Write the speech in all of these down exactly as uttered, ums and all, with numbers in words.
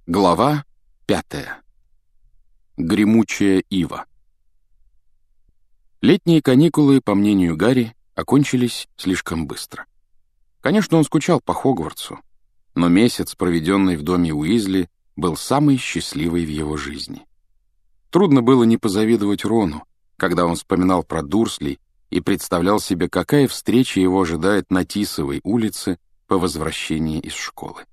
Глава пятая. Гремучая ива. Летние каникулы, по мнению Гарри, окончились слишком быстро. Конечно, он скучал по Хогвартсу, но месяц, проведенный в доме Уизли, был самый счастливый в его жизни. Трудно было не позавидовать Рону, когда он вспоминал про Дурсли и представлял себе, какая встреча его ожидает на Тисовой улице по возвращении из школы.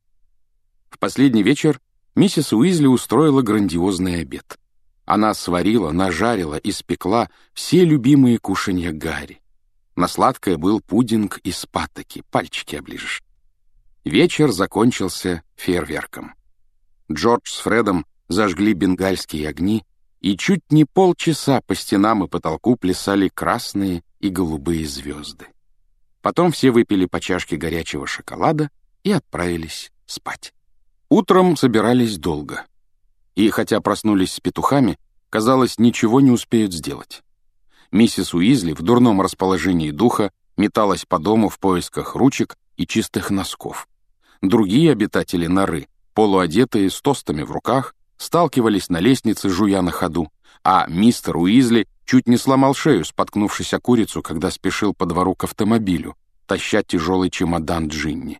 В последний вечер миссис Уизли устроила грандиозный обед. Она сварила, нажарила, испекла все любимые кушанья Гарри. На сладкое был пудинг из паттоки, пальчики оближешь. Вечер закончился фейерверком. Джордж с Фредом зажгли бенгальские огни, и чуть не полчаса по стенам и потолку плясали красные и голубые звезды. Потом все выпили по чашке горячего шоколада и отправились спать. Утром собирались долго. И хотя проснулись с петухами, казалось, ничего не успеют сделать. Миссис Уизли в дурном расположении духа металась по дому в поисках ручек и чистых носков. Другие обитатели норы, полуодетые, с тостами в руках, сталкивались на лестнице, жуя на ходу, а мистер Уизли чуть не сломал шею, споткнувшись о курицу, когда спешил по двору к автомобилю, таща тяжелый чемодан Джинни.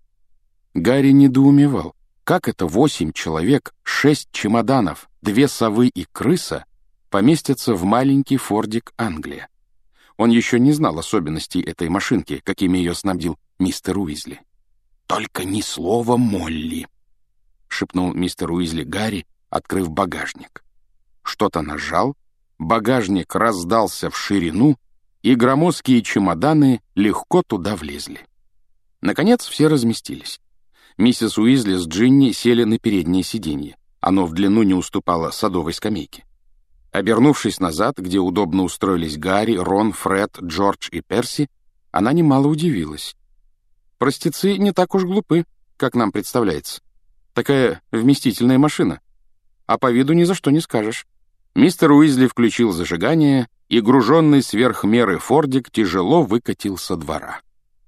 Гарри недоумевал. Как это восемь человек, шесть чемоданов, две совы и крыса поместятся в маленький фордик Англия? Он еще не знал особенностей этой машинки, какими ее снабдил мистер Уизли. «Только ни слова Молли», — шепнул мистер Уизли Гарри, открыв багажник. Что-то нажал, багажник раздался в ширину, и громоздкие чемоданы легко туда влезли. Наконец все разместились. Миссис Уизли с Джинни сели на переднее сиденье. Оно в длину не уступало садовой скамейке. Обернувшись назад, где удобно устроились Гарри, Рон, Фред, Джордж и Перси, она немало удивилась. Простецы не так уж глупы, как нам представляется. Такая вместительная машина. А по виду ни за что не скажешь. Мистер Уизли включил зажигание, и груженный сверх меры фордик тяжело выкатил со двора.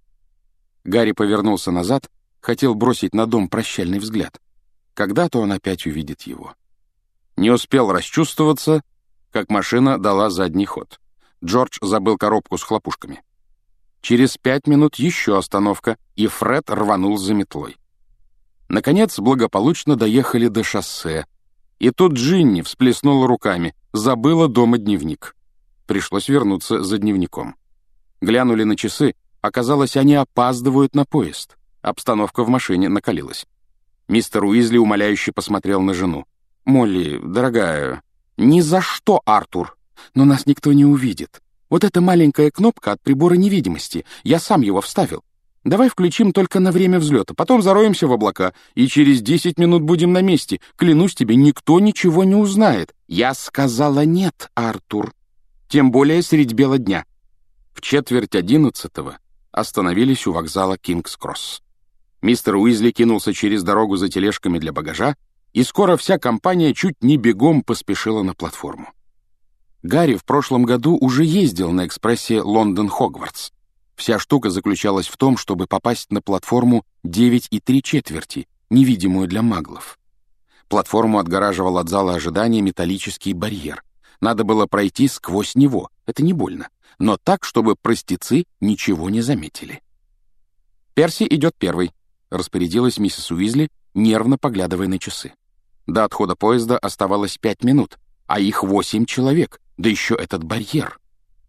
Гарри повернулся назад, хотел бросить на дом прощальный взгляд. Когда-то он опять увидит его. Не успел расчувствоваться, как машина дала задний ход. Джордж забыл коробку с хлопушками. Через пять минут еще остановка, и Фред рванул за метлой. Наконец, благополучно доехали до шоссе, и тут Джинни всплеснула руками, забыла дома дневник. Пришлось вернуться за дневником. Глянули на часы, оказалось, они опаздывают на поезд. Обстановка в машине накалилась. Мистер Уизли умоляюще посмотрел на жену. «Молли, дорогая...» «Ни за что, Артур! Но нас никто не увидит. Вот эта маленькая кнопка от прибора невидимости. Я сам его вставил. Давай включим только на время взлета, потом зароемся в облака, и через десять минут будем на месте. Клянусь тебе, никто ничего не узнает». «Я сказала нет, Артур. Тем более средь бела дня». В четверть одиннадцатого остановились у вокзала Кингс-Кросс. Мистер Уизли кинулся через дорогу за тележками для багажа, и скоро вся компания чуть не бегом поспешила на платформу. Гарри в прошлом году уже ездил на экспрессе Лондон-Хогвартс. Вся штука заключалась в том, чтобы попасть на платформу девять и три четверти, невидимую для маглов. Платформу отгораживал от зала ожидания металлический барьер. Надо было пройти сквозь него, это не больно, но так, чтобы простецы ничего не заметили. «Перси идет первый», — распорядилась миссис Уизли, нервно поглядывая на часы. До отхода поезда оставалось пять минут, а их восемь человек, да еще этот барьер.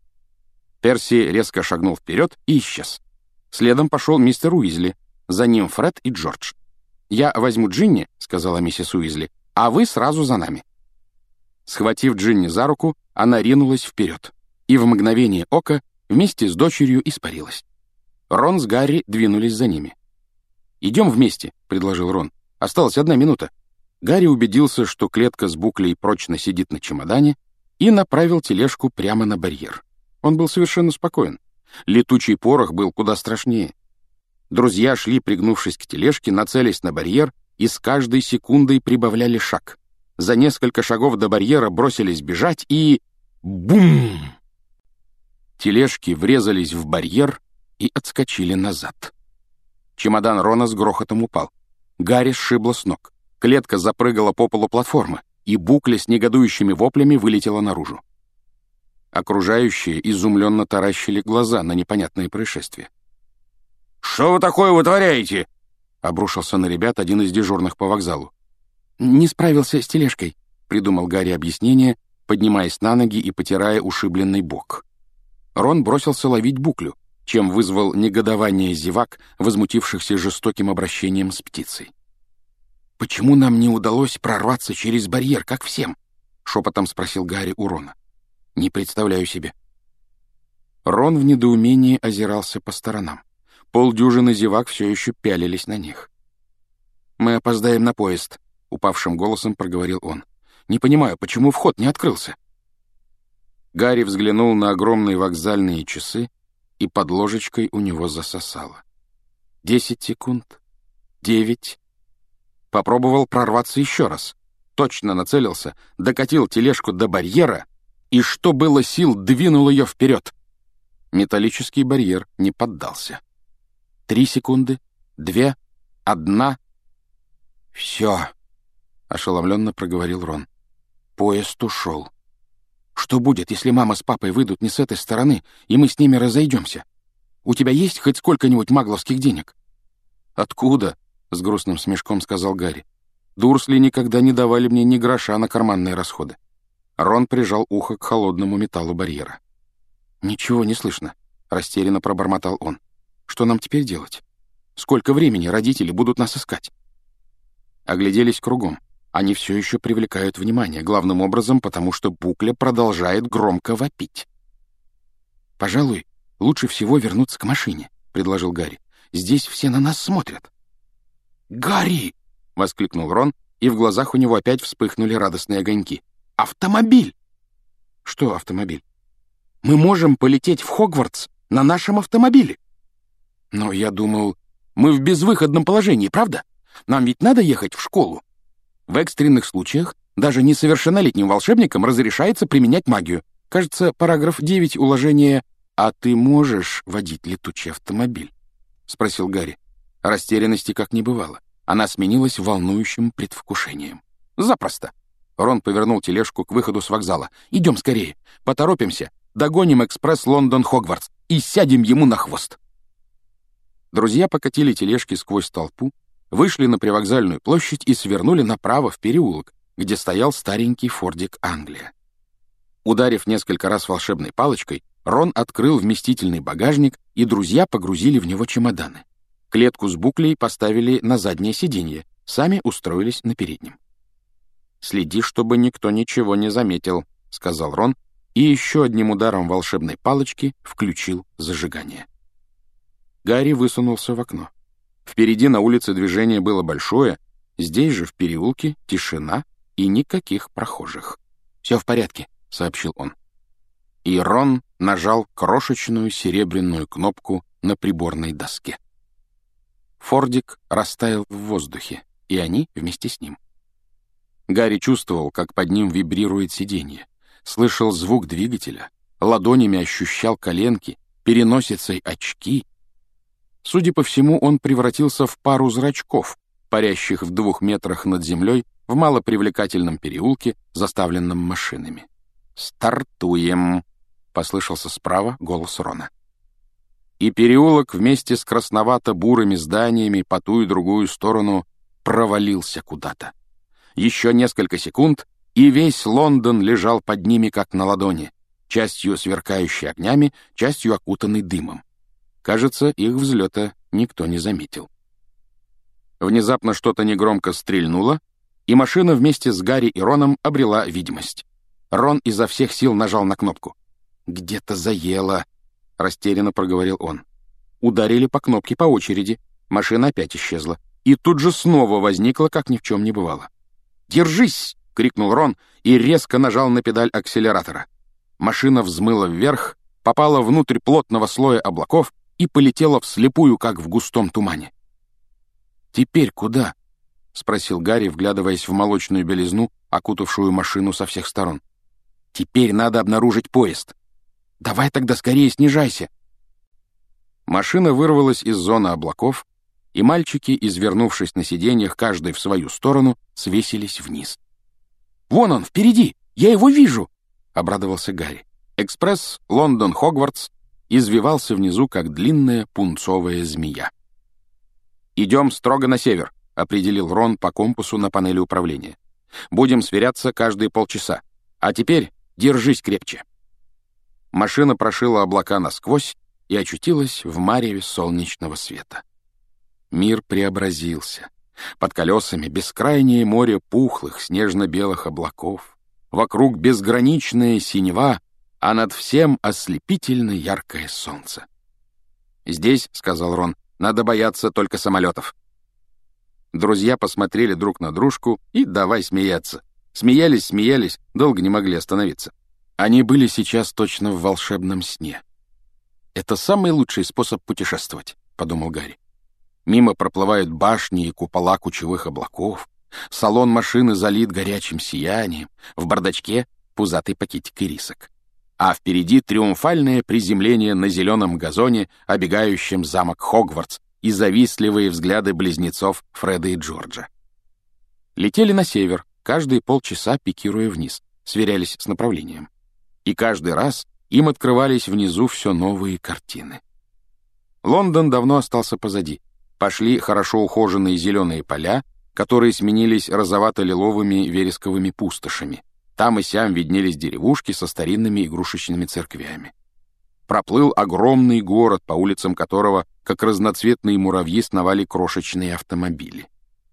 Перси резко шагнул вперед и исчез. Следом пошел мистер Уизли, за ним Фред и Джордж. «Я возьму Джинни», — сказала миссис Уизли, — «а вы сразу за нами». Схватив Джинни за руку, она ринулась вперед, и в мгновение ока вместе с дочерью испарилась. Рон с Гарри двинулись за ними. «Идем вместе», — предложил Рон. «Осталась одна минута». Гарри убедился, что клетка с буклей прочно сидит на чемодане, и направил тележку прямо на барьер. Он был совершенно спокоен. Летучий порох был куда страшнее. Друзья шли, пригнувшись к тележке, нацелясь на барьер, и с каждой секундой прибавляли шаг. За несколько шагов до барьера бросились бежать, и... Бум! Тележки врезались в барьер и отскочили назад. Чемодан Рона с грохотом упал. Гарри сшибло с ног. Клетка запрыгала по полу платформы, и Букля с негодующими воплями вылетела наружу. Окружающие изумленно таращили глаза на непонятное происшествие. «Что вы такое вытворяете?» — обрушился на ребят один из дежурных по вокзалу. «Не справился с тележкой», — придумал Гарри объяснение, поднимаясь на ноги и потирая ушибленный бок. Рон бросился ловить Буклю, чем вызвал негодование зевак, возмутившихся жестоким обращением с птицей. «Почему нам не удалось прорваться через барьер, как всем?» — шепотом спросил Гарри у Рона. «Не представляю себе». Рон в недоумении озирался по сторонам. Полдюжины зевак все еще пялились на них. «Мы опоздаем на поезд», — упавшим голосом проговорил он. «Не понимаю, почему вход не открылся?» Гарри взглянул на огромные вокзальные часы, и под ложечкой у него засосало. Десять секунд. Девять. Попробовал прорваться еще раз. Точно нацелился, докатил тележку до барьера и, что было сил, двинул ее вперед. Металлический барьер не поддался. Три секунды, две, одна. «Все», — ошеломленно проговорил Рон. «Поезд ушел. Что будет, если мама с папой выйдут не с этой стороны, и мы с ними разойдемся? У тебя есть хоть сколько-нибудь магловских денег?» «Откуда?» — с грустным смешком сказал Гарри. «Дурсли никогда не давали мне ни гроша на карманные расходы». Рон прижал ухо к холодному металлу барьера. «Ничего не слышно», — растерянно пробормотал он. «Что нам теперь делать? Сколько времени родители будут нас искать?» Огляделись кругом. Они все еще привлекают внимание, главным образом, потому что Букля продолжает громко вопить. «Пожалуй, лучше всего вернуться к машине», — предложил Гарри. «Здесь все на нас смотрят». «Гарри!» — воскликнул Рон, и в глазах у него опять вспыхнули радостные огоньки. «Автомобиль!» «Что автомобиль?» «Мы можем полететь в Хогвартс на нашем автомобиле». «Но я думал, мы в безвыходном положении, правда? Нам ведь надо ехать в школу. В экстренных случаях даже несовершеннолетним волшебникам разрешается применять магию. Кажется, параграф девять уложения «А ты можешь водить летучий автомобиль?» — спросил Гарри. Растерянности как не бывало. Она сменилась волнующим предвкушением. «Запросто!» Рон повернул тележку к выходу с вокзала. «Идем скорее, поторопимся, догоним экспресс Лондон-Хогвартс и сядем ему на хвост». Друзья покатили тележки сквозь толпу, вышли на привокзальную площадь и свернули направо в переулок, где стоял старенький фордик Англия. Ударив несколько раз волшебной палочкой, Рон открыл вместительный багажник, и друзья погрузили в него чемоданы. Клетку с Буклей поставили на заднее сиденье, сами устроились на переднем. «Следи, чтобы никто ничего не заметил», — сказал Рон, и еще одним ударом волшебной палочки включил зажигание. Гарри высунулся в окно. Впереди на улице движение было большое, здесь же в переулке тишина и никаких прохожих. «Все в порядке», — сообщил он. И Рон нажал крошечную серебряную кнопку на приборной доске. Фордик растаял в воздухе, и они вместе с ним. Гарри чувствовал, как под ним вибрирует сиденье, слышал звук двигателя, ладонями ощущал коленки, переносицей очки. Судя по всему, он превратился в пару зрачков, парящих в двух метрах над землей в малопривлекательном переулке, заставленном машинами. «Стартуем!» — послышался справа голос Рона. И переулок вместе с красновато-бурыми зданиями по ту и другую сторону провалился куда-то. Еще несколько секунд, и весь Лондон лежал под ними, как на ладони, частью сверкающий огнями, частью окутанный дымом. Кажется, их взлета никто не заметил. Внезапно что-то негромко стрельнуло, и машина вместе с Гарри и Роном обрела видимость. Рон изо всех сил нажал на кнопку. «Где-то заело», — растерянно проговорил он. Ударили по кнопке по очереди, машина опять исчезла, и тут же снова возникла, как ни в чем не бывало. «Держись!» — крикнул Рон и резко нажал на педаль акселератора. Машина взмыла вверх, попала внутрь плотного слоя облаков и полетела вслепую, как в густом тумане. «Теперь куда?» — спросил Гарри, вглядываясь в молочную белизну, окутавшую машину со всех сторон. «Теперь надо обнаружить поезд. Давай тогда скорее снижайся». Машина вырвалась из зоны облаков, и мальчики, извернувшись на сиденьях, каждый в свою сторону, свесились вниз. «Вон он, впереди! Я его вижу!» — обрадовался Гарри. Экспресс Лондон-Хогвартс извивался внизу, как длинная пунцовая змея. «Идем строго на север», — определил Рон по компасу на панели управления. «Будем сверяться каждые полчаса. А теперь держись крепче». Машина прошила облака насквозь и очутилась в мареве солнечного света. Мир преобразился. Под колесами бескрайнее море пухлых снежно-белых облаков. Вокруг безграничная синева, а над всем ослепительно яркое солнце. «Здесь, — сказал Рон, — надо бояться только самолетов». Друзья посмотрели друг на дружку и давай смеяться. Смеялись, смеялись, долго не могли остановиться. Они были сейчас точно в волшебном сне. «Это самый лучший способ путешествовать», — подумал Гарри. Мимо проплывают башни и купола кучевых облаков, салон машины залит горячим сиянием, в бардачке пузатый пакетик ирисок. А впереди триумфальное приземление на зеленом газоне, обегающем замок Хогвартс, и завистливые взгляды близнецов Фреда и Джорджа. Летели на север, каждые полчаса пикируя вниз, сверялись с направлением. И каждый раз им открывались внизу все новые картины. Лондон давно остался позади. Пошли хорошо ухоженные зеленые поля, которые сменились розовато-лиловыми вересковыми пустошами. Там и сям виднелись деревушки со старинными игрушечными церквями. Проплыл огромный город, по улицам которого, как разноцветные муравьи, сновали крошечные автомобили.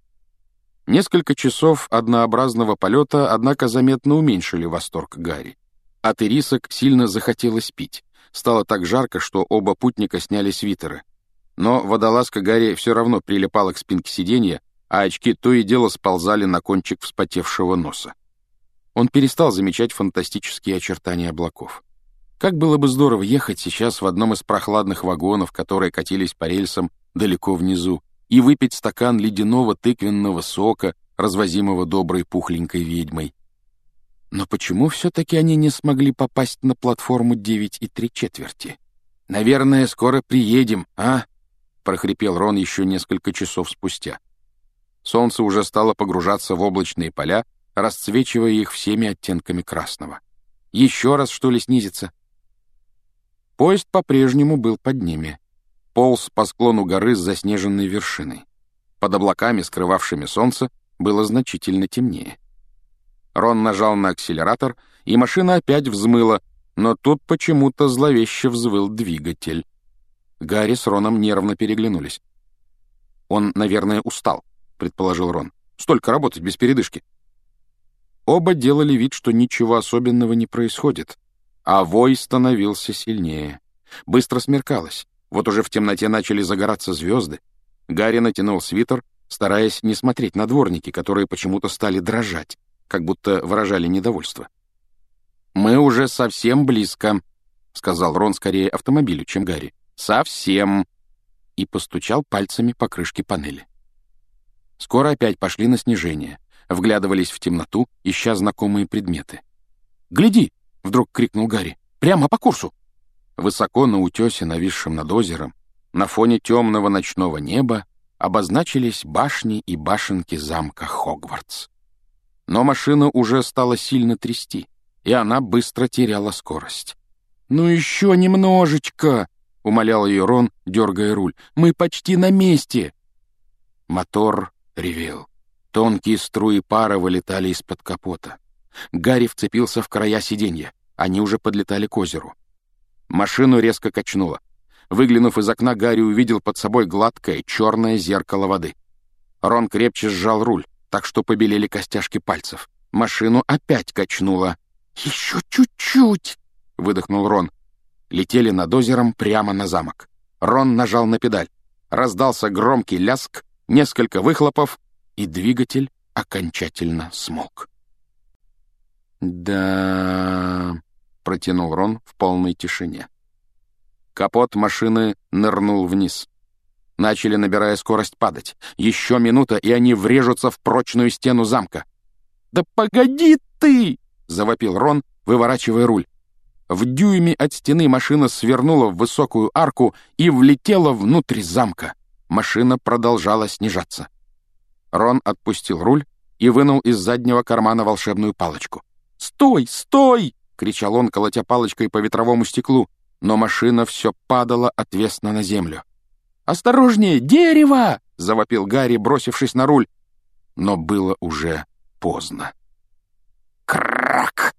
Несколько часов однообразного полета, однако, заметно уменьшили восторг Гарри. От ирисок сильно захотелось пить. Стало так жарко, что оба путника сняли свитеры. Но водолазка Гарри все равно прилипала к спинке сиденья, а очки то и дело сползали на кончик вспотевшего носа. Он перестал замечать фантастические очертания облаков. Как было бы здорово ехать сейчас в одном из прохладных вагонов, которые катились по рельсам далеко внизу, и выпить стакан ледяного тыквенного сока, развозимого доброй пухленькой ведьмой. Но почему все-таки они не смогли попасть на платформу девять и три четверти? «Наверное, скоро приедем, а?» — прохрипел Рон еще несколько часов спустя. Солнце уже стало погружаться в облачные поля, расцвечивая их всеми оттенками красного. Еще раз, что ли, снизится? Поезд по-прежнему был под ними. Полз по склону горы с заснеженной вершиной. Под облаками, скрывавшими солнце, было значительно темнее. Рон нажал на акселератор, и машина опять взмыла, но тут почему-то зловеще взвыл двигатель. Гарри с Роном нервно переглянулись. «Он, наверное, устал», — предположил Рон. «Столько работать без передышки». Оба делали вид, что ничего особенного не происходит, а вой становился сильнее. Быстро смеркалось. Вот уже в темноте начали загораться звезды. Гарри натянул свитер, стараясь не смотреть на дворники, которые почему-то стали дрожать, как будто выражали недовольство. «Мы уже совсем близко», — сказал Рон скорее автомобилю, чем Гарри. «Совсем!» И постучал пальцами по крышке панели. Скоро опять пошли на снижение, вглядывались в темноту, ища знакомые предметы. «Гляди!» — вдруг крикнул Гарри. «Прямо по курсу!» Высоко на утесе, нависшем над озером, на фоне темного ночного неба, обозначились башни и башенки замка Хогвартс. Но машина уже стала сильно трясти, и она быстро теряла скорость. «Ну еще немножечко!» — умолял ее Рон, дергая руль. «Мы почти на месте!» Мотор ревел. Тонкие струи пара вылетали из-под капота. Гарри вцепился в края сиденья. Они уже подлетали к озеру. Машину резко качнуло. Выглянув из окна, Гарри увидел под собой гладкое черное зеркало воды. Рон крепче сжал руль, так что побелели костяшки пальцев. Машину опять качнуло. «Еще чуть-чуть!» — выдохнул Рон. Летели над озером прямо на замок. Рон нажал на педаль. Раздался громкий ляск, несколько выхлопов, и двигатель окончательно смолк. «Да...» — протянул Рон в полной тишине. Капот машины нырнул вниз. Начали, набирая скорость, падать. Еще минута, и они врежутся в прочную стену замка. «Да погоди ты!» — завопил Рон, выворачивая руль. В дюйме от стены машина свернула в высокую арку и влетела внутрь замка. машина продолжала снижаться. Рон отпустил руль и вынул из заднего кармана волшебную палочку. «Стой! Стой!» — кричал он, колотя палочкой по ветровому стеклу, но машина все падала отвесно на землю. «Осторожнее! Дерево!» — завопил Гарри, бросившись на руль. Но было уже поздно. Крак!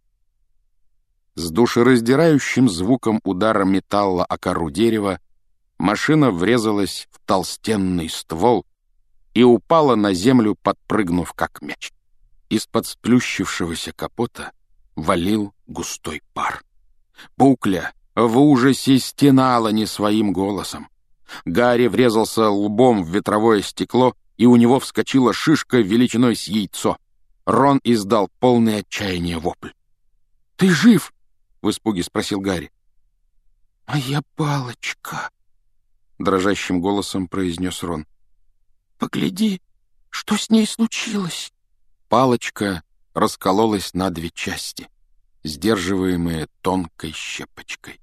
С душераздирающим звуком удара металла о кору дерева машина врезалась в толстенный ствол и упала на землю, подпрыгнув как мяч. Из-под сплющившегося капота валил густой пар. Букля в ужасе стенала не своим голосом. Гарри врезался лбом в ветровое стекло, и у него вскочила шишка величиной с яйцо. Рон издал полный отчаяния вопль. «Ты жив?» — в испуге спросил Гарри. «Моя палочка», — дрожащим голосом произнес Рон. «Погляди, что с ней случилось?» Палочка раскололась на две части, сдерживаемые тонкой щепочкой.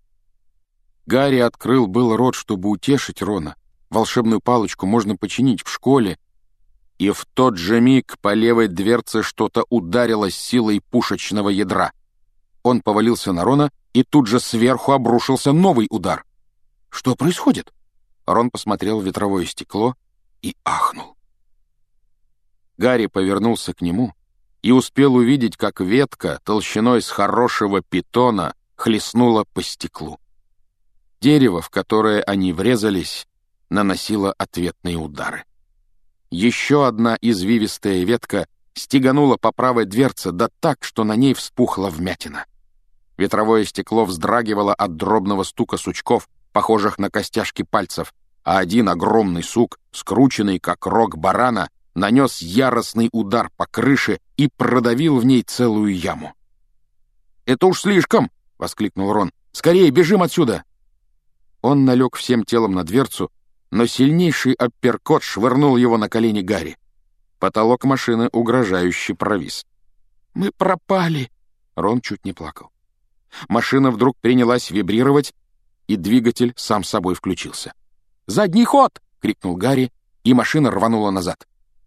Гарри открыл был рот, чтобы утешить Рона. Волшебную палочку можно починить в школе. И в тот же миг по левой дверце что-то ударило с силой пушечного ядра. Он повалился на Рона, и тут же сверху обрушился новый удар. «Что происходит?» Рон посмотрел в ветровое стекло и ахнул. Гарри повернулся к нему и успел увидеть, как ветка толщиной с хорошего питона хлестнула по стеклу. Дерево, в которое они врезались, наносило ответные удары. Еще одна извивистая ветка стеганула по правой дверце, да так, что на ней вспухла вмятина. Ветровое стекло вздрагивало от дробного стука сучков, похожих на костяшки пальцев, а один огромный сук, скрученный как рог барана, нанес яростный удар по крыше и продавил в ней целую яму. «Это уж слишком!» — воскликнул Рон. «Скорее бежим отсюда!» Он налег всем телом на дверцу, но сильнейший апперкот швырнул его на колени Гарри. Потолок машины угрожающе провис. «Мы пропали!» — Рон чуть не плакал. Машина вдруг принялась вибрировать, и двигатель сам собой включился. «Задний ход!» — крикнул Гарри, и машина рванула назад.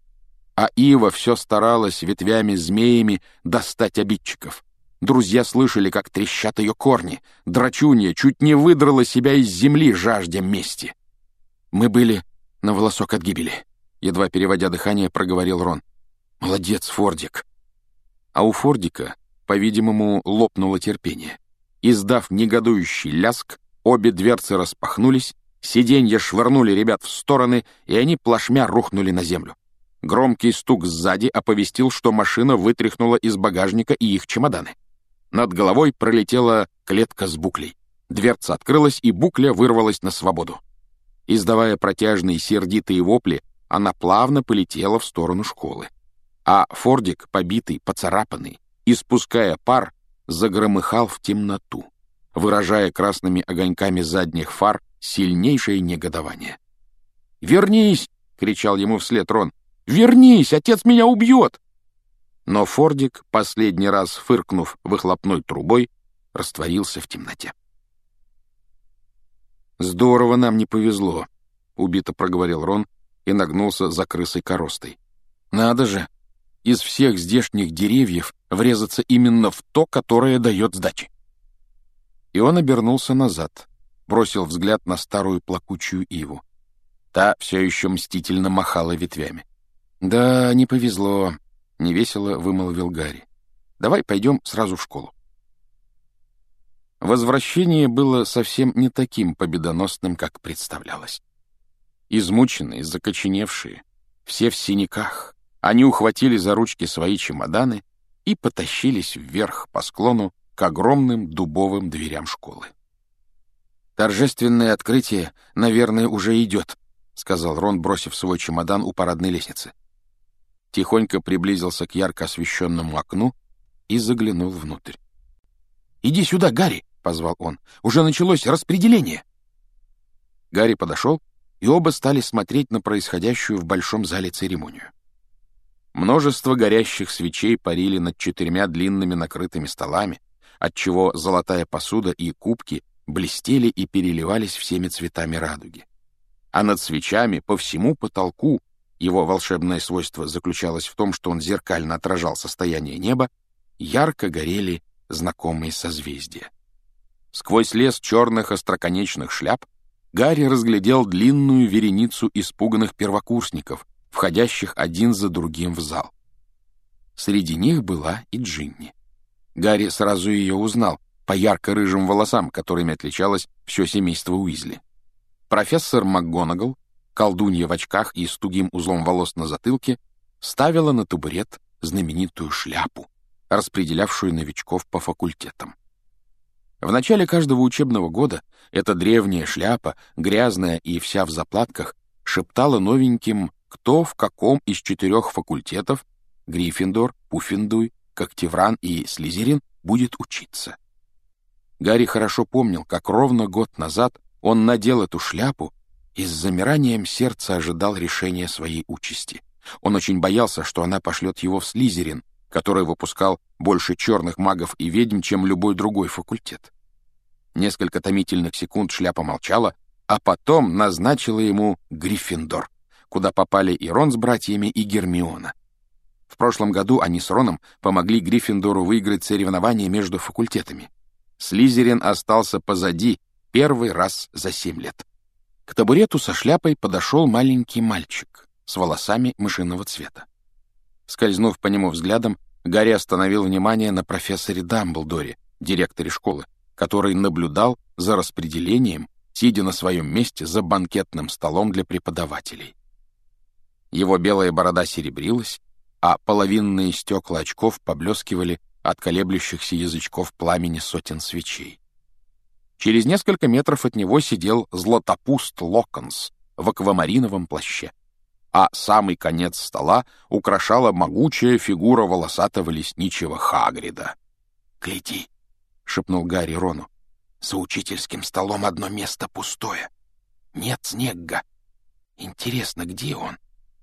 А Ива все старалась ветвями-змеями достать обидчиков. Друзья слышали, как трещат ее корни. Драчунья чуть не выдрала себя из земли, жаждя мести. «Мы были на волосок от гибели», — едва переводя дыхание, проговорил Рон. «Молодец, Фордик». А у Фордика, по-видимому, лопнуло терпение. Издав негодующий ляск, обе дверцы распахнулись, сиденья швырнули ребят в стороны, и они плашмя рухнули на землю. Громкий стук сзади оповестил, что машина вытряхнула из багажника и их чемоданы. Над головой пролетела клетка с буклей. Дверца открылась, и букля вырвалась на свободу. Издавая протяжные сердитые вопли, она плавно полетела в сторону школы. А Фордик, побитый, поцарапанный, испуская пар, загромыхал в темноту, выражая красными огоньками задних фар сильнейшее негодование. «Вернись!» — кричал ему вслед Рон. «Вернись! Отец меня убьет!» Но Фордик, последний раз фыркнув выхлопной трубой, растворился в темноте. «Здорово нам не повезло», — убито проговорил Рон и нагнулся за крысой-коростой. «Надо же, из всех здешних деревьев врезаться именно в то, которое дает сдачи». И он обернулся назад, бросил взгляд на старую плакучую иву. Та все еще мстительно махала ветвями. «Да, не повезло», — невесело вымолвил Гарри. «Давай пойдем сразу в школу». Возвращение было совсем не таким победоносным, как представлялось. Измученные, закоченевшие, все в синяках, они ухватили за ручки свои чемоданы и потащились вверх по склону к огромным дубовым дверям школы. «Торжественное открытие, наверное, уже идет», — сказал Рон, бросив свой чемодан у парадной лестницы. Тихонько приблизился к ярко освещенному окну и заглянул внутрь. «Иди сюда, Гарри!» — позвал он. «Уже началось распределение!» Гарри подошел, и оба стали смотреть на происходящую в большом зале церемонию. Множество горящих свечей парили над четырьмя длинными накрытыми столами, отчего золотая посуда и кубки блестели и переливались всеми цветами радуги. а над свечами по всему потолку, его волшебное свойство заключалось в том, что он зеркально отражал состояние неба, ярко горели знакомые созвездия. Сквозь лес черных остроконечных шляп Гарри разглядел длинную вереницу испуганных первокурсников, входящих один за другим в зал. Среди них была и Джинни. Гарри сразу ее узнал по ярко-рыжим волосам, которыми отличалось все семейство Уизли. Профессор МакГонагал, колдунья в очках и с тугим узлом волос на затылке, ставила на табурет знаменитую шляпу, распределявшую новичков по факультетам. В начале каждого учебного года эта древняя шляпа, грязная и вся в заплатках, шептала новеньким, кто в каком из четырех факультетов — Гриффиндор, Пуффендуй, Когтевран и Слизерин — будет учиться. Гарри хорошо помнил, как ровно год назад он надел эту шляпу и с замиранием сердца ожидал решения своей участи. Он очень боялся, что она пошлет его в Слизерин, который выпускал больше черных магов и ведьм, чем любой другой факультет. Несколько томительных секунд шляпа молчала, а потом назначила ему Гриффиндор, куда попали и Рон с братьями, и Гермиона. В прошлом году они с Роном помогли Гриффиндору выиграть соревнования между факультетами. Слизерин остался позади первый раз за семь лет. К табурету со шляпой подошел маленький мальчик с волосами мышиного цвета. Скользнув по нему взглядом, Гарри остановил внимание на профессоре Дамблдоре, директоре школы, который наблюдал за распределением, сидя на своем месте за банкетным столом для преподавателей. Его белая борода серебрилась, а половинные стекла очков поблескивали от колеблющихся язычков пламени сотен свечей. Через несколько метров от него сидел Златопуст Локонс в аквамариновом плаще, а самый конец стола украшала могучая фигура волосатого лесничего Хагрида. «Гляди!» — шепнул Гарри Рону. «За учительским столом одно место пустое. Нет Снегга. Интересно, где он?»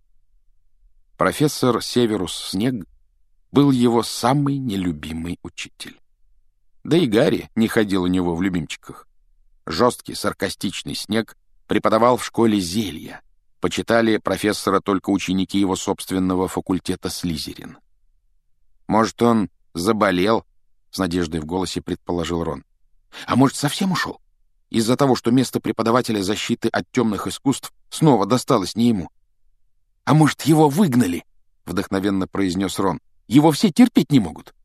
Профессор Северус Снегг был его самый нелюбимый учитель. Да и Гарри не ходил у него в любимчиках. Жесткий, саркастичный Снегг преподавал в школе зелья. Почитали профессора только ученики его собственного факультета Слизерин. «Может, он заболел?» — с надеждой в голосе предположил Рон. «А может, совсем ушел? Из-за того, что место преподавателя защиты от темных искусств снова досталось не ему?» «А может, его выгнали?» — вдохновенно произнес Рон. «Его все терпеть не могут».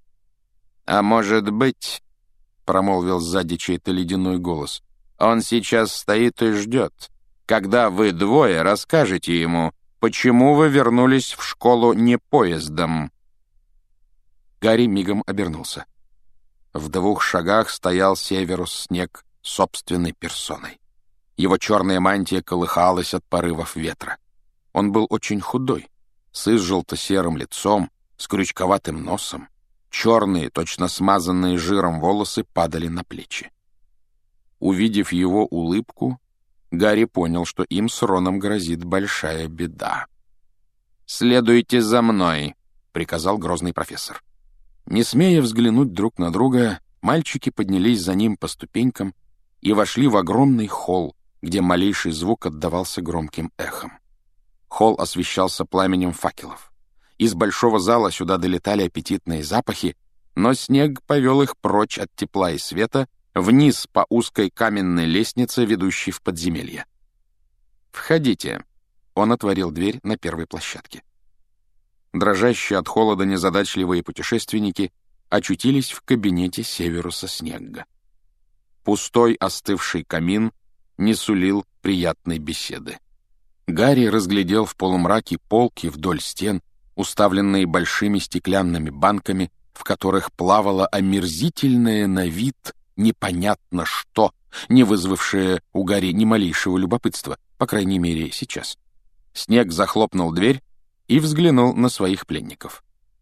«А может быть, — промолвил сзади чей-то ледяной голос, — он сейчас стоит и ждет, когда вы двое расскажете ему, почему вы вернулись в школу не поездом». Гарри мигом обернулся. В двух шагах стоял Северус Снегг собственной персоной. Его черная мантия колыхалась от порывов ветра. Он был очень худой, с изжелто-серым лицом, с крючковатым носом. Черные, точно смазанные жиром волосы падали на плечи. Увидев его улыбку, Гарри понял, что им с Роном грозит большая беда. «Следуйте за мной», — приказал грозный профессор. Не смея взглянуть друг на друга, мальчики поднялись за ним по ступенькам и вошли в огромный холл, где малейший звук отдавался громким эхом. Холл освещался пламенем факелов. Из большого зала сюда долетали аппетитные запахи, но Снегг повел их прочь от тепла и света вниз по узкой каменной лестнице, ведущей в подземелье. «Входите», — он отворил дверь на первой площадке. Дрожащие от холода незадачливые путешественники очутились в кабинете Северуса Снегга. Пустой остывший камин не сулил приятной беседы. Гарри разглядел в полумраке полки вдоль стен, уставленные большими стеклянными банками, в которых плавало омерзительное на вид непонятно что, не вызвавшее у Гарри ни малейшего любопытства, по крайней мере, сейчас. Снегг захлопнул дверь и взглянул на своих пленников.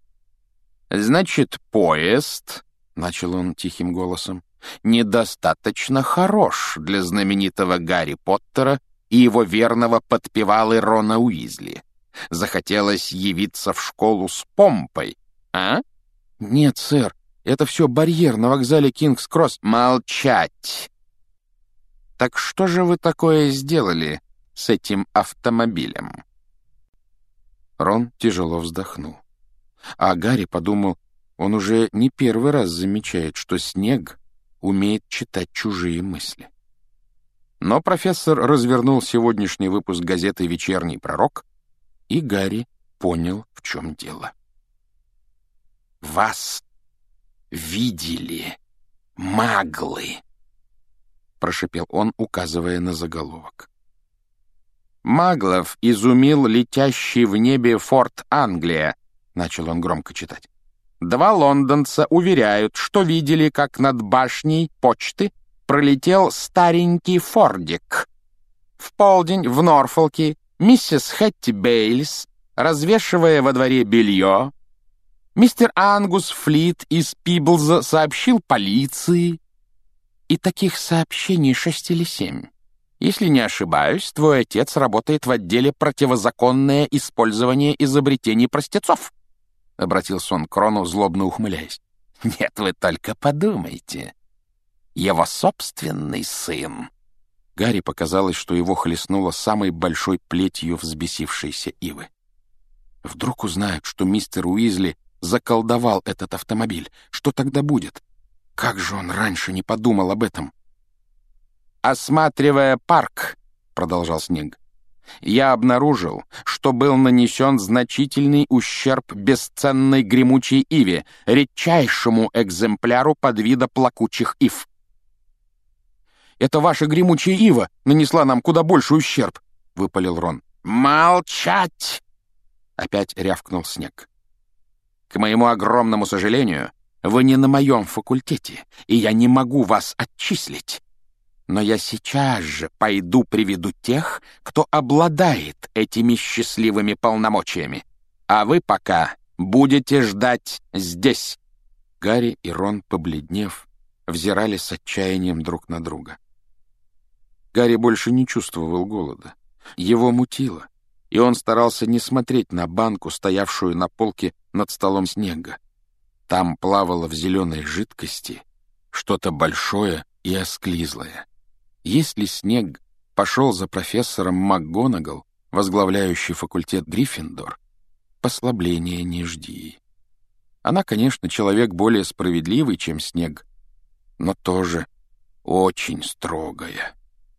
«Значит, поезд, — начал он тихим голосом, — недостаточно хорош для знаменитого Гарри Поттера и его верного подпевалы Рона Уизли. Захотелось явиться в школу с помпой, а?» «Нет, сэр, это все барьер на вокзале Кингс-Кросс». «Молчать! Так что же вы такое сделали, с этим автомобилем?» Рон тяжело вздохнул. А Гарри подумал, он уже не первый раз замечает, что Снегг умеет читать чужие мысли. Но профессор развернул сегодняшний выпуск газеты «Вечерний пророк», и Гарри понял, в чем дело. «Вас видели маглы», — прошепел он, указывая на заголовок. «Маглов изумил летящий в небе форт Англия», — начал он громко читать. «Два лондонца уверяют, что видели, как над башней почты пролетел старенький фордик. В полдень в Норфолке миссис Хэтти Бейлис, развешивая во дворе белье, мистер Ангус Флит из Пиблза сообщил полиции». И таких сообщений шесть или семь. Если не ошибаюсь, твой отец работает в отделе «Противозаконное использование изобретений простецов», — обратился он к Рону, злобно ухмыляясь. «Нет, вы только подумайте. Его собственный сын». Гарри показалось, что его хлестнуло самой большой плетью взбесившейся ивы. Вдруг узнают, что мистер Уизли заколдовал этот автомобиль. Что тогда будет? Как же он раньше не подумал об этом? «Осматривая парк», — продолжал Снегг, «я обнаружил, что был нанесен значительный ущерб бесценной гремучей иве, редчайшему экземпляру подвида плакучих ив». «Это ваша гремучая ива нанесла нам куда больше ущерб», — выпалил Рон. «Молчать!» — опять рявкнул Снегг. «К моему огромному сожалению, вы не на моем факультете, и я не могу вас отчислить. Но я сейчас же пойду приведу тех, кто обладает этими счастливыми полномочиями. А вы пока будете ждать здесь». Гарри и Рон, побледнев, взирали с отчаянием друг на друга. Гарри больше не чувствовал голода. Его мутило, и он старался не смотреть на банку, стоявшую на полке над столом Снегга. Там плавало в зеленой жидкости что-то большое и осклизлое. Если Снегг пошел за профессором МакГонагал, возглавляющий факультет Гриффиндор, послабления не жди. Она, конечно, человек более справедливый, чем Снегг, но тоже очень строгая.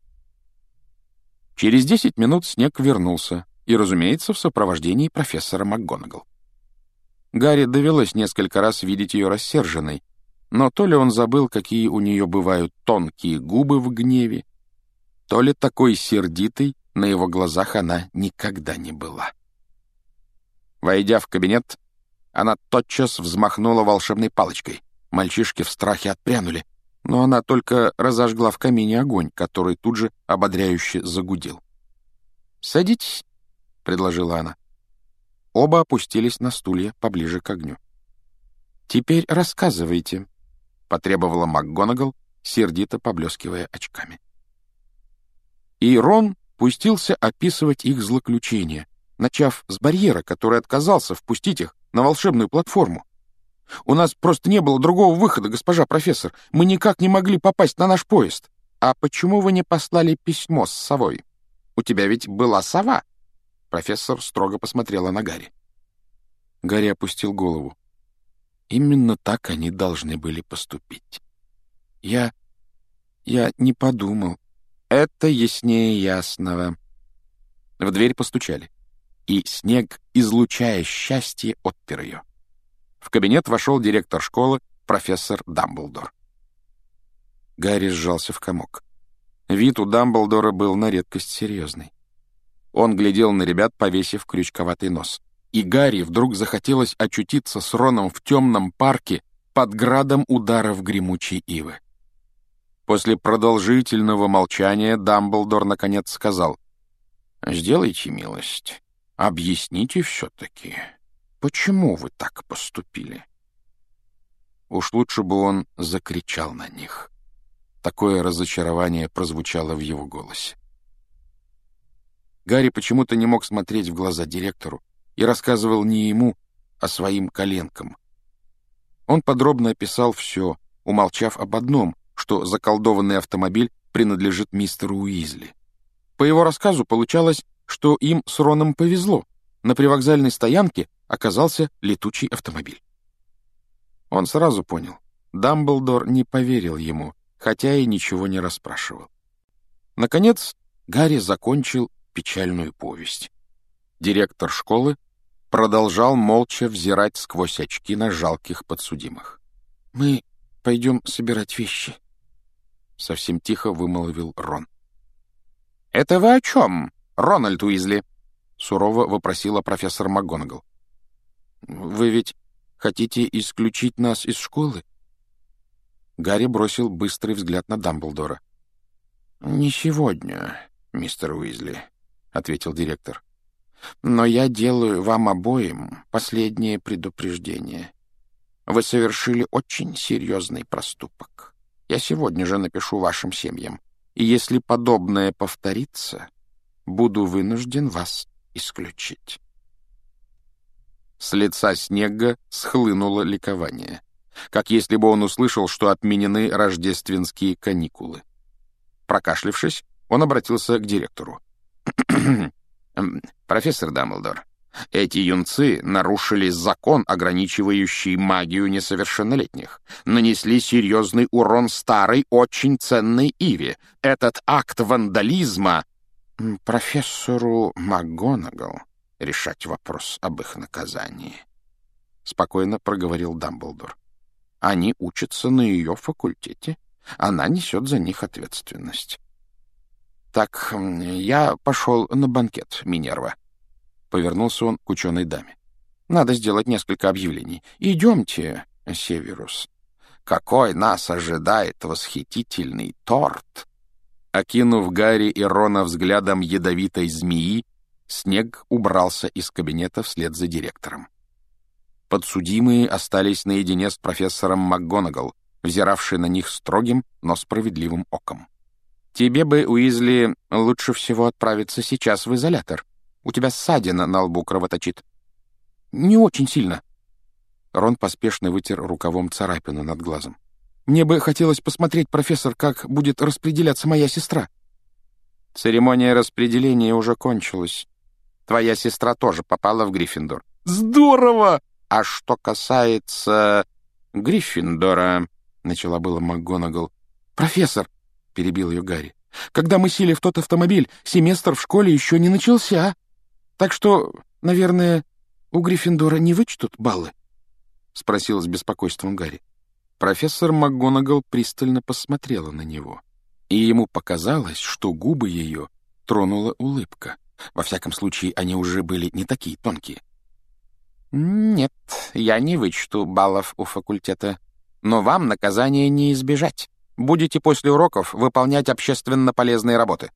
Через десять минут Снегг вернулся, и, разумеется, в сопровождении профессора МакГонагал. Гарри довелось несколько раз видеть ее рассерженной, но то ли он забыл, какие у нее бывают тонкие губы в гневе, то ли такой сердитой на его глазах она никогда не была. Войдя в кабинет, она тотчас взмахнула волшебной палочкой. Мальчишки в страхе отпрянули, но она только разожгла в камине огонь, который тут же ободряюще загудел. «Садитесь», — предложила она. Оба опустились на стулья поближе к огню. «Теперь рассказывайте», — потребовала МакГонагал, сердито поблескивая очками. И Рон пустился описывать их злоключения, начав с барьера, который отказался впустить их на волшебную платформу. «У нас просто не было другого выхода, госпожа профессор. Мы никак не могли попасть на наш поезд». «А почему вы не послали письмо с совой? У тебя ведь была сова». Профессор строго посмотрела на Гарри. Гарри опустил голову. Именно так они должны были поступить. Я... я не подумал. Это яснее ясного. В дверь постучали, и Снегг, излучая счастье, отпер ее. В кабинет вошел директор школы, профессор Дамблдор. Гарри сжался в комок. Вид у Дамблдора был на редкость серьезный. Он глядел на ребят, повесив крючковатый нос. И Гарри вдруг захотелось очутиться с Роном в темном парке под градом ударов гремучей ивы. После продолжительного молчания Дамблдор наконец сказал: «Сделайте милость, объясните все-таки, почему вы так поступили?» Уж лучше бы он закричал на них. Такое разочарование прозвучало в его голосе. Гарри почему-то не мог смотреть в глаза директору и рассказывал не ему, а своим коленкам. Он подробно описал все, умолчав об одном, что заколдованный автомобиль принадлежит мистеру Уизли. По его рассказу получалось, что им с Роном повезло. На привокзальной стоянке оказался летучий автомобиль. Он сразу понял. Дамблдор не поверил ему, хотя и ничего не расспрашивал. Наконец, Гарри закончил печальную повесть. Директор школы продолжал молча взирать сквозь очки на жалких подсудимых. «Мы пойдем собирать вещи», — совсем тихо вымолвил Рон. «Это вы о чем, Рональд Уизли?» — сурово вопросила профессор МакГонагал. «Вы ведь хотите исключить нас из школы?» Гарри бросил быстрый взгляд на Дамблдора. «Не сегодня, мистер Уизли», — ответил директор. «Но я делаю вам обоим последнее предупреждение. Вы совершили очень серьезный проступок. Я сегодня же напишу вашим семьям, и если подобное повторится, буду вынужден вас исключить». С лица Снегга схлынуло ликование, как если бы он услышал, что отменены рождественские каникулы. Прокашлявшись, он обратился к директору. «Профессор Дамблдор, эти юнцы нарушили закон, ограничивающий магию несовершеннолетних, нанесли серьезный урон старой, очень ценной Иве. Этот акт вандализма...» «Профессору МакГонагал решать вопрос об их наказании», — спокойно проговорил Дамблдор. «Они учатся на ее факультете. Она несет за них ответственность». «Так, я пошел на банкет, Минерва», — повернулся он к ученой даме. «Надо сделать несколько объявлений. Идемте, Северус. Какой нас ожидает восхитительный торт!» Окинув Гарри и Рона взглядом ядовитой змеи, Снегг убрался из кабинета вслед за директором. Подсудимые остались наедине с профессором МакГонагал, взиравший на них строгим, но справедливым оком. «Тебе бы, Уизли, лучше всего отправиться сейчас в изолятор. У тебя ссадина на лбу кровоточит». «Не очень сильно». Рон поспешно вытер рукавом царапину над глазом. «Мне бы хотелось посмотреть, профессор, как будет распределяться моя сестра». «Церемония распределения уже кончилась. Твоя сестра тоже попала в Гриффиндор». «Здорово!» «А что касается Гриффиндора...» — начала было МакГонагал. «Профессор!» — перебил ее Гарри. «Когда мы сели в тот автомобиль, семестр в школе еще не начался. Так что, наверное, у Гриффиндора не вычтут баллы?» — спросил с беспокойством Гарри. Профессор МакГонагал пристально посмотрела на него, и ему показалось, что губы ее тронула улыбка. Во всяком случае, они уже были не такие тонкие. «Нет, я не вычту баллов у факультета, но вам наказание не избежать. Будете после уроков выполнять общественно полезные работы».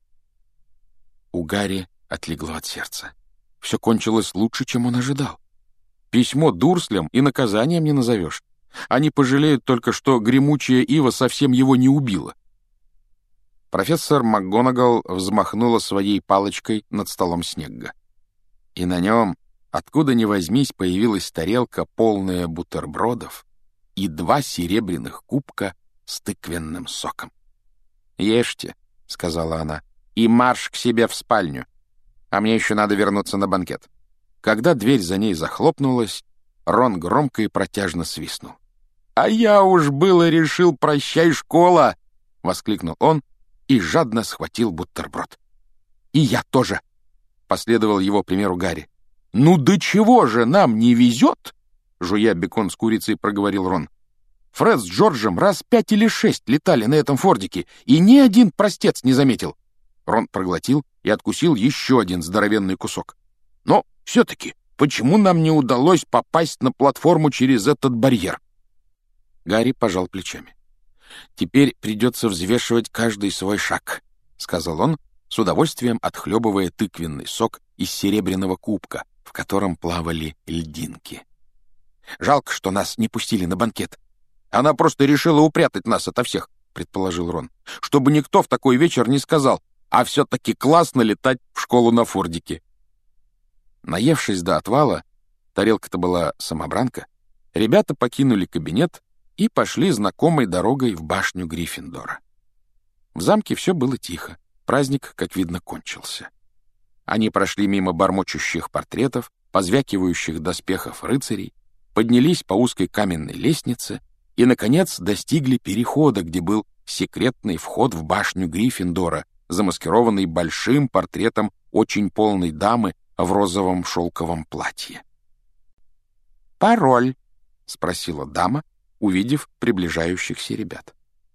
У Гарри отлегло от сердца. Все кончилось лучше, чем он ожидал. Письмо Дурслям и наказанием не назовешь. Они пожалеют только, что гремучая ива совсем его не убила. Профессор МакГонагал взмахнула своей палочкой над столом Снегга. И на нем, откуда ни возьмись, появилась тарелка, полная бутербродов, и два серебряных кубка с тыквенным соком. «Ешьте», — сказала она, — «и марш к себе в спальню. А мне еще надо вернуться на банкет». Когда дверь за ней захлопнулась, Рон громко и протяжно свистнул. «А я уж было решил, прощай, школа!» — воскликнул он и жадно схватил бутерброд. «И я тоже!» — последовал его примеру Гарри. «Ну до чего же нам не везет?» — жуя бекон с курицей, проговорил Рон. «Фред с Джорджем раз пять или шесть летали на этом фордике, и ни один простец не заметил». Рон проглотил и откусил еще один здоровенный кусок. «Но все-таки, почему нам не удалось попасть на платформу через этот барьер?» Гарри пожал плечами. «Теперь придется взвешивать каждый свой шаг», — сказал он, с удовольствием отхлебывая тыквенный сок из серебряного кубка, в котором плавали льдинки. «Жалко, что нас не пустили на банкет. Она просто решила упрятать нас ото всех», — предположил Рон, «чтобы никто в такой вечер не сказал, а все-таки классно летать в школу на фордике». Наевшись до отвала, тарелка-то была самобранка, ребята покинули кабинет и пошли знакомой дорогой в башню Гриффиндора. В замке все было тихо. праздник, как видно, кончился. Они прошли мимо бормочущих портретов, позвякивающих доспехов рыцарей, поднялись по узкой каменной лестнице и, наконец, достигли перехода, где был секретный вход в башню Гриффиндора, замаскированный большим портретом очень полной дамы в розовом шелковом платье. «Пароль?» — спросила дама, увидев приближающихся ребят.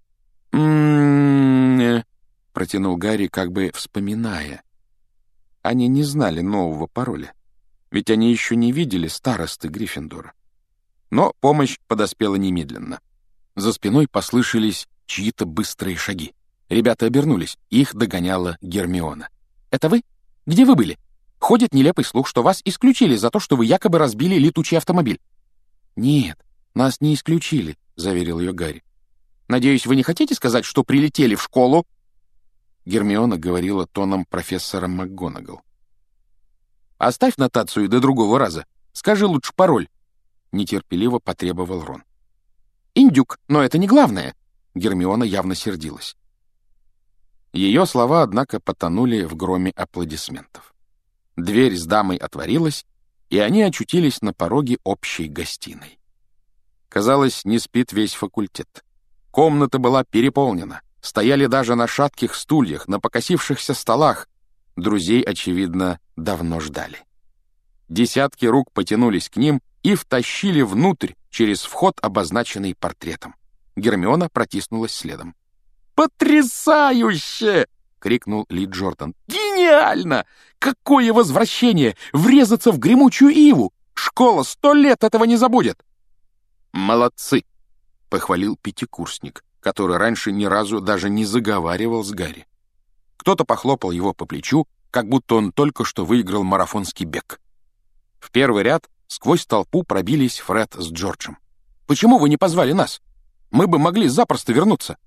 «М-м-м», протянул Гарри, как бы вспоминая. Они не знали нового пароля, ведь они еще не видели старосты Гриффиндора. Но помощь подоспела немедленно. За спиной послышались чьи-то быстрые шаги. Ребята обернулись, их догоняла Гермиона. «Это вы? Где вы были? Ходит нелепый слух, что вас исключили за то, что вы якобы разбили летучий автомобиль». «Нет, нас не исключили», — заверил ее Гарри. «Надеюсь, вы не хотите сказать, что прилетели в школу?» Гермиона говорила тоном профессора МакГонагал. «Оставь нотацию до другого раза. Скажи лучше пароль», — нетерпеливо потребовал Рон. «Индюк, но это не главное». Гермиона явно сердилась. Ее слова, однако, потонули в громе аплодисментов. Дверь с дамой отворилась, и они очутились на пороге общей гостиной. Казалось, не спит весь факультет. Комната была переполнена. Стояли даже на шатких стульях, на покосившихся столах. Друзей, очевидно, давно ждали. Десятки рук потянулись к ним и втащили внутрь через вход, обозначенный портретом. Гермиона протиснулась следом. «Потрясающе!» — крикнул Ли Джордан. «Гениально! Какое возвращение! Врезаться в гремучую иву! Школа сто лет этого не забудет!» «Молодцы!» — похвалил пятикурсник, который раньше ни разу даже не заговаривал с Гарри. Кто-то похлопал его по плечу, как будто он только что выиграл марафонский бег. В первый ряд сквозь толпу пробились Фред с Джорджем. «Почему вы не позвали нас? Мы бы могли запросто вернуться!»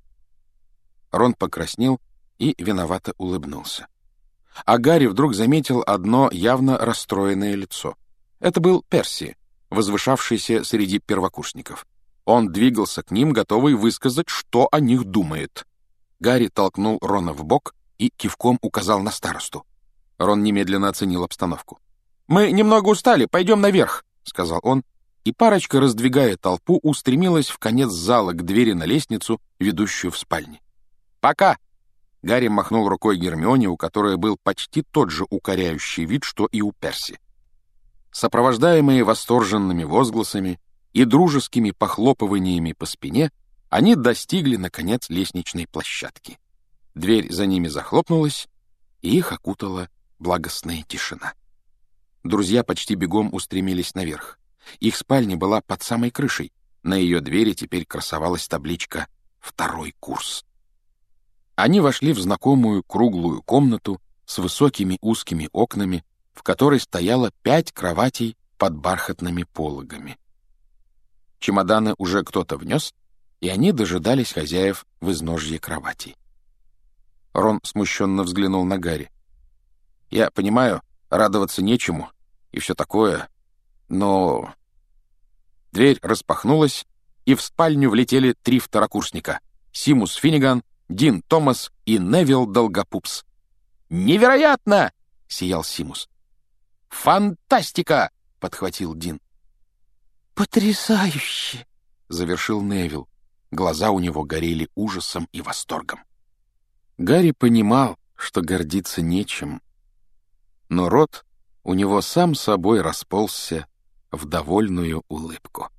Рон покраснел и виновато улыбнулся. А Гарри вдруг заметил одно явно расстроенное лицо. Это был Перси, возвышавшийся среди первокурсников. Он двигался к ним, готовый высказать, что о них думает. Гарри толкнул Рона в бок и кивком указал на старосту. Рон немедленно оценил обстановку. «Мы немного устали, пойдем наверх», — сказал он, и парочка, раздвигая толпу, устремилась в конец зала к двери на лестницу, ведущую в спальни. «Пока!» — Гарри махнул рукой Гермионе, у которой был почти тот же укоряющий вид, что и у Перси. Сопровождаемые восторженными возгласами и дружескими похлопываниями по спине, они достигли, наконец, лестничной площадки. Дверь за ними захлопнулась, и их окутала благостная тишина. Друзья почти бегом устремились наверх. Их спальня была под самой крышей. На ее двери теперь красовалась табличка «Второй курс». Они вошли в знакомую круглую комнату с высокими узкими окнами, в которой стояло пять кроватей под бархатными пологами. Чемоданы уже кто-то внес, и они дожидались хозяев в изножье кроватей. Рон смущенно взглянул на Гарри. «Я понимаю, радоваться нечему и все такое, но...» Дверь распахнулась, и в спальню влетели три второкурсника — Симус Финниган, Дин Томас и Невилл Долгопупс. «Невероятно!» — сиял Симус. «Фантастика!» — подхватил Дин. «Потрясающе!» — завершил Невилл. Глаза у него горели ужасом и восторгом. Гарри понимал, что гордиться нечем, но рот у него сам собой расползся в довольную улыбку.